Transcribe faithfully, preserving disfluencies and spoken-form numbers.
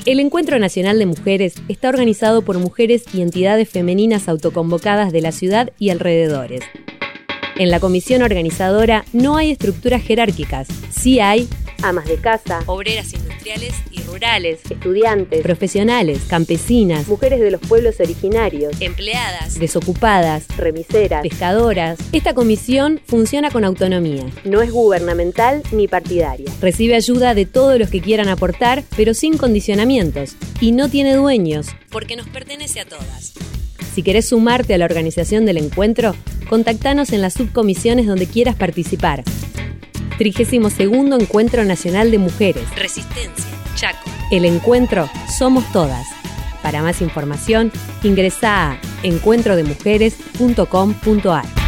El Encuentro Nacional de Mujeres está organizado por mujeres y entidades femeninas autoconvocadas de la ciudad y alrededores. En la comisión organizadora no hay estructuras jerárquicas, sí hay amas de casa, obreras industriales y rurales, estudiantes, profesionales, campesinas, mujeres de los pueblos originarios, empleadas, desocupadas, remiseras, pescadoras. Esta comisión funciona con autonomía. No es gubernamental ni partidaria. Recibe ayuda de todos los que quieran aportar, pero sin condicionamientos. Y no tiene dueños, porque nos pertenece a todas. Si querés sumarte a la organización del encuentro, contactanos en las subcomisiones donde quieras participar. trigésimo segundo Encuentro Nacional de Mujeres. Resistencia, Chaco. El encuentro somos todas. Para más información, ingresá a encuentro de mujeres punto com punto ar.